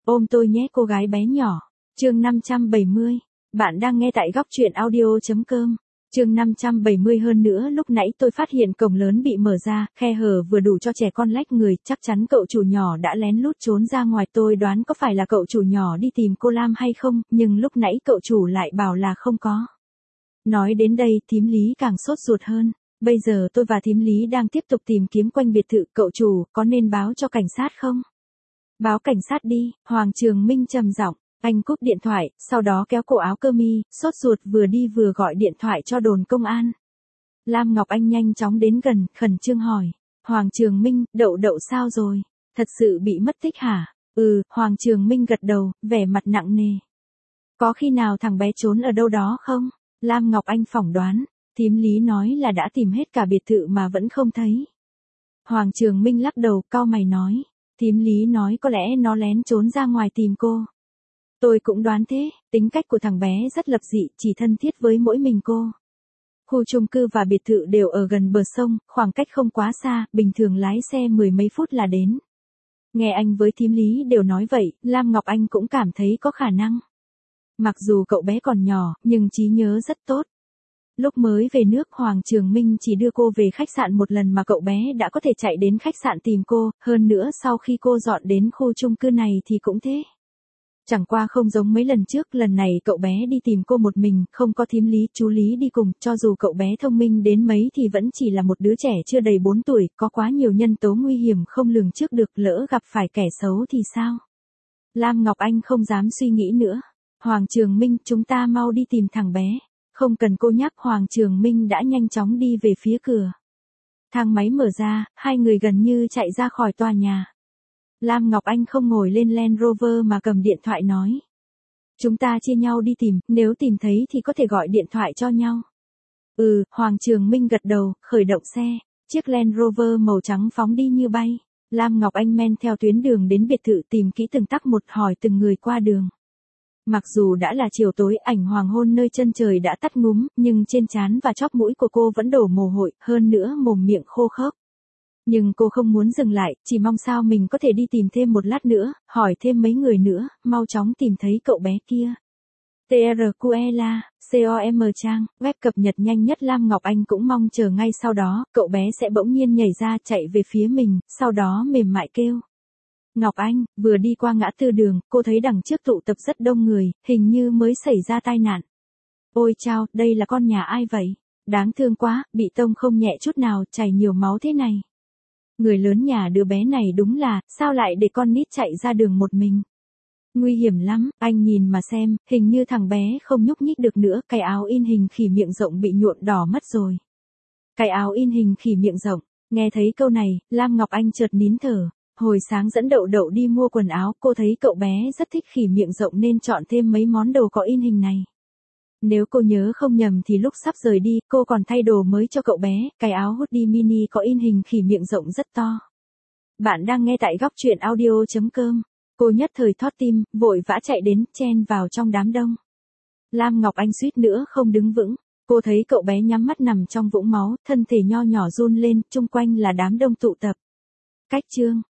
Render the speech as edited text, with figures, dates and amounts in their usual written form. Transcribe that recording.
Ôm tôi nhé cô gái bé nhỏ. Chương 570. Bạn đang nghe tại góc truyện audio.com. Chương 570. Hơn nữa lúc nãy tôi phát hiện cổng lớn bị mở ra, khe hở vừa đủ cho trẻ con lách người, chắc chắn cậu chủ nhỏ đã lén lút trốn ra ngoài. Tôi đoán có phải là cậu chủ nhỏ đi tìm cô Lam hay không, nhưng lúc nãy cậu chủ lại bảo là không có. Nói đến đây, thím Lý càng sốt ruột hơn. Bây giờ tôi và thím Lý đang tiếp tục tìm kiếm quanh biệt thự. Cậu chủ, có nên báo cho cảnh sát không? Báo cảnh sát đi, Hoàng Trường Minh trầm giọng. Anh cúp điện thoại, sau đó kéo cổ áo cơ mi, sốt ruột vừa đi vừa gọi điện thoại cho đồn công an. Lam Ngọc Anh nhanh chóng đến gần, khẩn trương hỏi. Hoàng Trường Minh, Đậu Đậu sao rồi? Thật sự bị mất tích hả? Hoàng Trường Minh gật đầu, vẻ mặt nặng nề. Có khi nào thằng bé trốn ở đâu đó không? Lam Ngọc Anh phỏng đoán, thím Lý nói là đã tìm hết cả biệt thự mà vẫn không thấy. Hoàng Trường Minh lắc đầu, cau mày nói. Thím Lý nói có lẽ nó lén trốn ra ngoài tìm cô. Tôi cũng đoán thế, tính cách của thằng bé rất lập dị, chỉ thân thiết với mỗi mình cô. Khu chung cư và biệt thự đều ở gần bờ sông, khoảng cách không quá xa, bình thường lái xe mười mấy phút là đến. Nghe anh với thím Lý đều nói vậy, Lam Ngọc Anh cũng cảm thấy có khả năng. Mặc dù cậu bé còn nhỏ, nhưng trí nhớ rất tốt. Lúc mới về nước Hoàng Trường Minh chỉ đưa cô về khách sạn một lần mà cậu bé đã có thể chạy đến khách sạn tìm cô, hơn nữa sau khi cô dọn đến khu chung cư này thì cũng thế. Chẳng qua không giống mấy lần trước, lần này cậu bé đi tìm cô một mình, không có thím Lý, chú Lý đi cùng, cho dù cậu bé thông minh đến mấy thì vẫn chỉ là một đứa trẻ chưa đầy 4 tuổi, có quá nhiều nhân tố nguy hiểm không lường trước được, lỡ gặp phải kẻ xấu thì sao? Lam Ngọc Anh không dám suy nghĩ nữa. Hoàng Trường Minh, chúng ta mau đi tìm thằng bé. Không cần cô nhắc, Hoàng Trường Minh đã nhanh chóng đi về phía cửa. Thang máy mở ra, hai người gần như chạy ra khỏi tòa nhà. Lam Ngọc Anh không ngồi lên Land Rover mà cầm điện thoại nói. Chúng ta chia nhau đi tìm, nếu tìm thấy thì có thể gọi điện thoại cho nhau. Hoàng Trường Minh gật đầu, khởi động xe. Chiếc Land Rover màu trắng phóng đi như bay. Lam Ngọc Anh men theo tuyến đường đến biệt thự, tìm kỹ từng tắc một, hỏi từng người qua đường. Mặc dù đã là chiều tối, ảnh hoàng hôn nơi chân trời đã tắt ngúm, nhưng trên trán và chóp mũi của cô vẫn đổ mồ hôi, hơn nữa mồm miệng khô khốc. Nhưng cô không muốn dừng lại, chỉ mong sao mình có thể đi tìm thêm một lát nữa, hỏi thêm mấy người nữa, mau chóng tìm thấy cậu bé kia. TRQELA, COM trang, web cập nhật nhanh nhất. Lam Ngọc Anh cũng mong chờ ngay sau đó, cậu bé sẽ bỗng nhiên nhảy ra chạy về phía mình, sau đó mềm mại kêu. Ngọc Anh, vừa đi qua ngã tư đường, cô thấy đằng trước tụ tập rất đông người, hình như mới xảy ra tai nạn. Ôi chao, đây là con nhà ai vậy? Đáng thương quá, bị tông không nhẹ chút nào, chảy nhiều máu thế này. Người lớn nhà đứa bé này đúng là, sao lại để con nít chạy ra đường một mình? Nguy hiểm lắm, anh nhìn mà xem, hình như thằng bé không nhúc nhích được nữa, cái áo in hình khỉ miệng rộng bị nhuộm đỏ mất rồi. Cái áo in hình khỉ miệng rộng, nghe thấy câu này, Lam Ngọc Anh chợt nín thở. Hồi sáng dẫn Đậu Đậu đi mua quần áo, cô thấy cậu bé rất thích khỉ miệng rộng nên chọn thêm mấy món đồ có in hình này. Nếu cô nhớ không nhầm thì lúc sắp rời đi, cô còn thay đồ mới cho cậu bé, cái áo hoodie mini có in hình khỉ miệng rộng rất to. Bạn đang nghe tại góc truyện audio.com. Cô nhất thời thót tim, vội vã chạy đến, chen vào trong đám đông. Lam Ngọc Anh suýt nữa không đứng vững. Cô thấy cậu bé nhắm mắt nằm trong vũng máu, thân thể nho nhỏ run lên, chung quanh là đám đông tụ tập. Cách chương